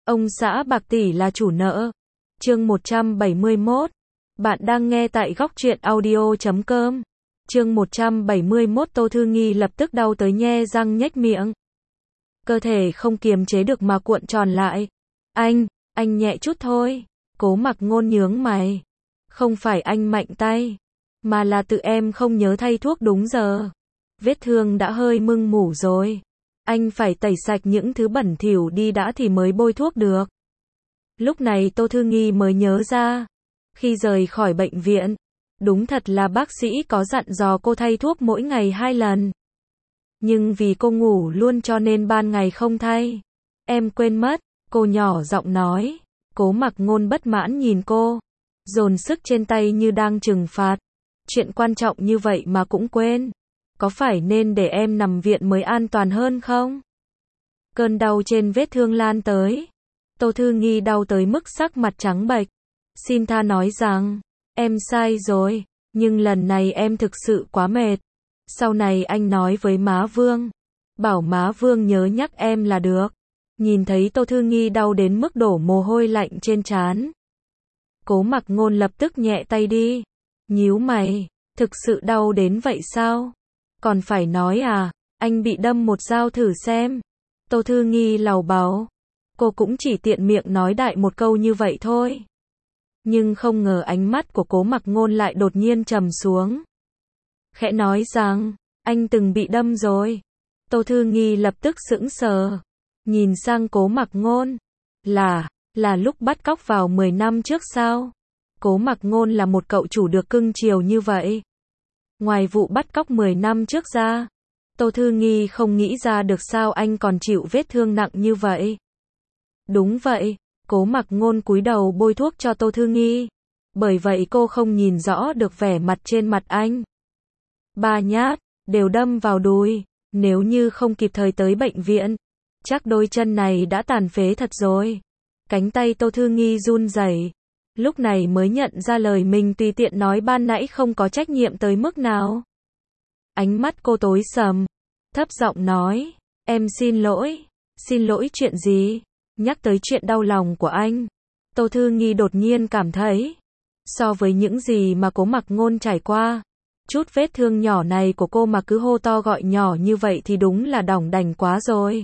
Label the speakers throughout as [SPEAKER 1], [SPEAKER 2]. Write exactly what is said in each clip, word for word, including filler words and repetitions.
[SPEAKER 1] Ông xã bạc tỷ là chủ nợ. Chương một trăm bảy mươi mốt. Bạn đang nghe tại góc truyện audio chấm com. Chương một trăm bảy mươi mốt. Tô Thư Nghi lập tức đau tới nhe răng nhếch miệng. Cơ thể không kiềm chế được mà cuộn tròn lại. Anh, anh nhẹ chút thôi. Cố Mặc Ngôn nhướng mày. Không phải anh mạnh tay, mà là tự em không nhớ thay thuốc đúng giờ. Vết thương đã hơi mưng mủ rồi. Anh phải tẩy sạch những thứ bẩn thỉu đi đã thì mới bôi thuốc được. Lúc này Tô Thư Nghi mới nhớ ra. Khi rời khỏi bệnh viện, đúng thật là bác sĩ có dặn dò cô thay thuốc mỗi ngày hai lần. Nhưng vì cô ngủ luôn cho nên ban ngày không thay. Em quên mất, cô nhỏ giọng nói. Cố Mặc Ngôn bất mãn nhìn cô, dồn sức trên tay như đang trừng phạt. Chuyện quan trọng như vậy mà cũng quên. Có phải nên để em nằm viện mới an toàn hơn không? Cơn đau trên vết thương lan tới. Tô Thư Nghi đau tới mức sắc mặt trắng bệch. Xin tha nói rằng, em sai rồi, nhưng lần này em thực sự quá mệt. Sau này anh nói với má Vương, bảo má Vương nhớ nhắc em là được. Nhìn thấy Tô Thư Nghi đau đến mức đổ mồ hôi lạnh trên trán, Cố Mặc Ngôn lập tức nhẹ tay đi. Nhíu mày, thực sự đau đến vậy sao? Còn phải nói à, anh bị đâm một dao thử xem. Tô Thư Nghi lầu bầu. Cô cũng chỉ tiện miệng nói đại một câu như vậy thôi. Nhưng không ngờ ánh mắt của Cố Mặc Ngôn lại đột nhiên trầm xuống. Khẽ nói rằng, anh từng bị đâm rồi. Tô Thư Nghi lập tức sững sờ. Nhìn sang Cố Mặc Ngôn. Là, là lúc bắt cóc vào mười năm trước sao? Cố Mặc Ngôn là một cậu chủ được cưng chiều như vậy. Ngoài vụ bắt cóc mười năm trước ra, Tô Thư Nghi không nghĩ ra được sao anh còn chịu vết thương nặng như vậy. Đúng vậy, Cố Mặc Ngôn cúi đầu bôi thuốc cho Tô Thư Nghi. Bởi vậy cô không nhìn rõ được vẻ mặt trên mặt anh. Ba nhát, đều đâm vào đùi. Nếu như không kịp thời tới bệnh viện, chắc đôi chân này đã tàn phế thật rồi. Cánh tay Tô Thư Nghi run rẩy. Lúc này mới nhận ra lời mình tùy tiện nói ban nãy không có trách nhiệm tới mức nào. Ánh mắt cô tối sầm, thấp giọng nói, em xin lỗi. Xin lỗi chuyện gì? Nhắc tới chuyện đau lòng của anh, Tô Thư Nghi đột nhiên cảm thấy, so với những gì mà Cố Mặc Ngôn trải qua, chút vết thương nhỏ này của cô mà cứ hô to gọi nhỏ như vậy thì đúng là đỏng đành quá rồi.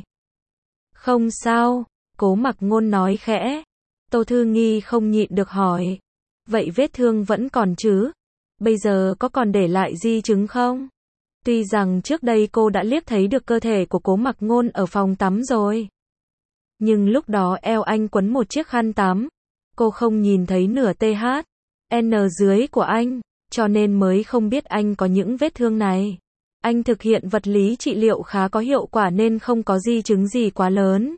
[SPEAKER 1] Không sao, Cố Mặc Ngôn nói khẽ. Tô Thư Nghi không nhịn được hỏi, vậy vết thương vẫn còn chứ? Bây giờ có còn để lại di chứng không? Tuy rằng trước đây cô đã liếc thấy được cơ thể của Cố Mặc Ngôn ở phòng tắm rồi. Nhưng lúc đó eo anh quấn một chiếc khăn tắm. Cô không nhìn thấy nửa tê hát en dưới của anh, cho nên mới không biết anh có những vết thương này. Anh thực hiện vật lý trị liệu khá có hiệu quả nên không có di chứng gì quá lớn.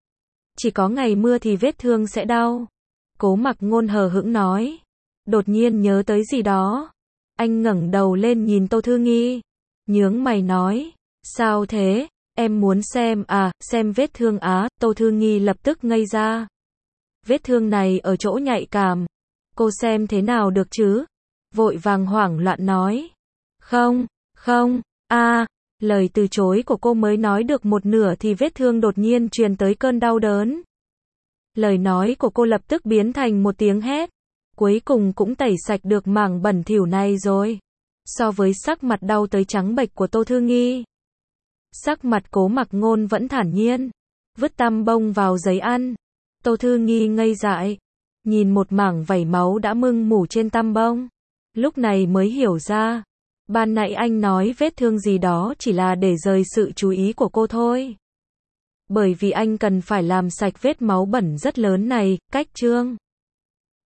[SPEAKER 1] Chỉ có ngày mưa thì vết thương sẽ đau. Cố Mặc Ngôn hờ hững nói. Đột nhiên nhớ tới gì đó. Anh ngẩng đầu lên nhìn Tô Thư Nghi. Nhướng mày nói. Sao thế? Em muốn xem à, xem vết thương á. Tô Thư Nghi lập tức ngây ra. Vết thương này ở chỗ nhạy cảm. Cô xem thế nào được chứ? Vội vàng hoảng loạn nói. Không, không, a lời từ chối của cô mới nói được một nửa thì vết thương đột nhiên truyền tới cơn đau đớn. Lời nói của cô lập tức biến thành một tiếng hét. Cuối cùng cũng tẩy sạch được mảng bẩn thỉu này rồi. So với sắc mặt đau tới trắng bệch của Tô Thư Nghi, sắc mặt Cố Mặc Ngôn vẫn thản nhiên. Vứt tăm bông vào giấy ăn. Tô Thư Nghi ngây dại. Nhìn một mảng vảy máu đã mưng mủ trên tăm bông. Lúc này mới hiểu ra. Ban nãy anh nói vết thương gì đó chỉ là để rời sự chú ý của cô thôi. Bởi vì anh cần phải làm sạch vết máu bẩn rất lớn này, cách chương.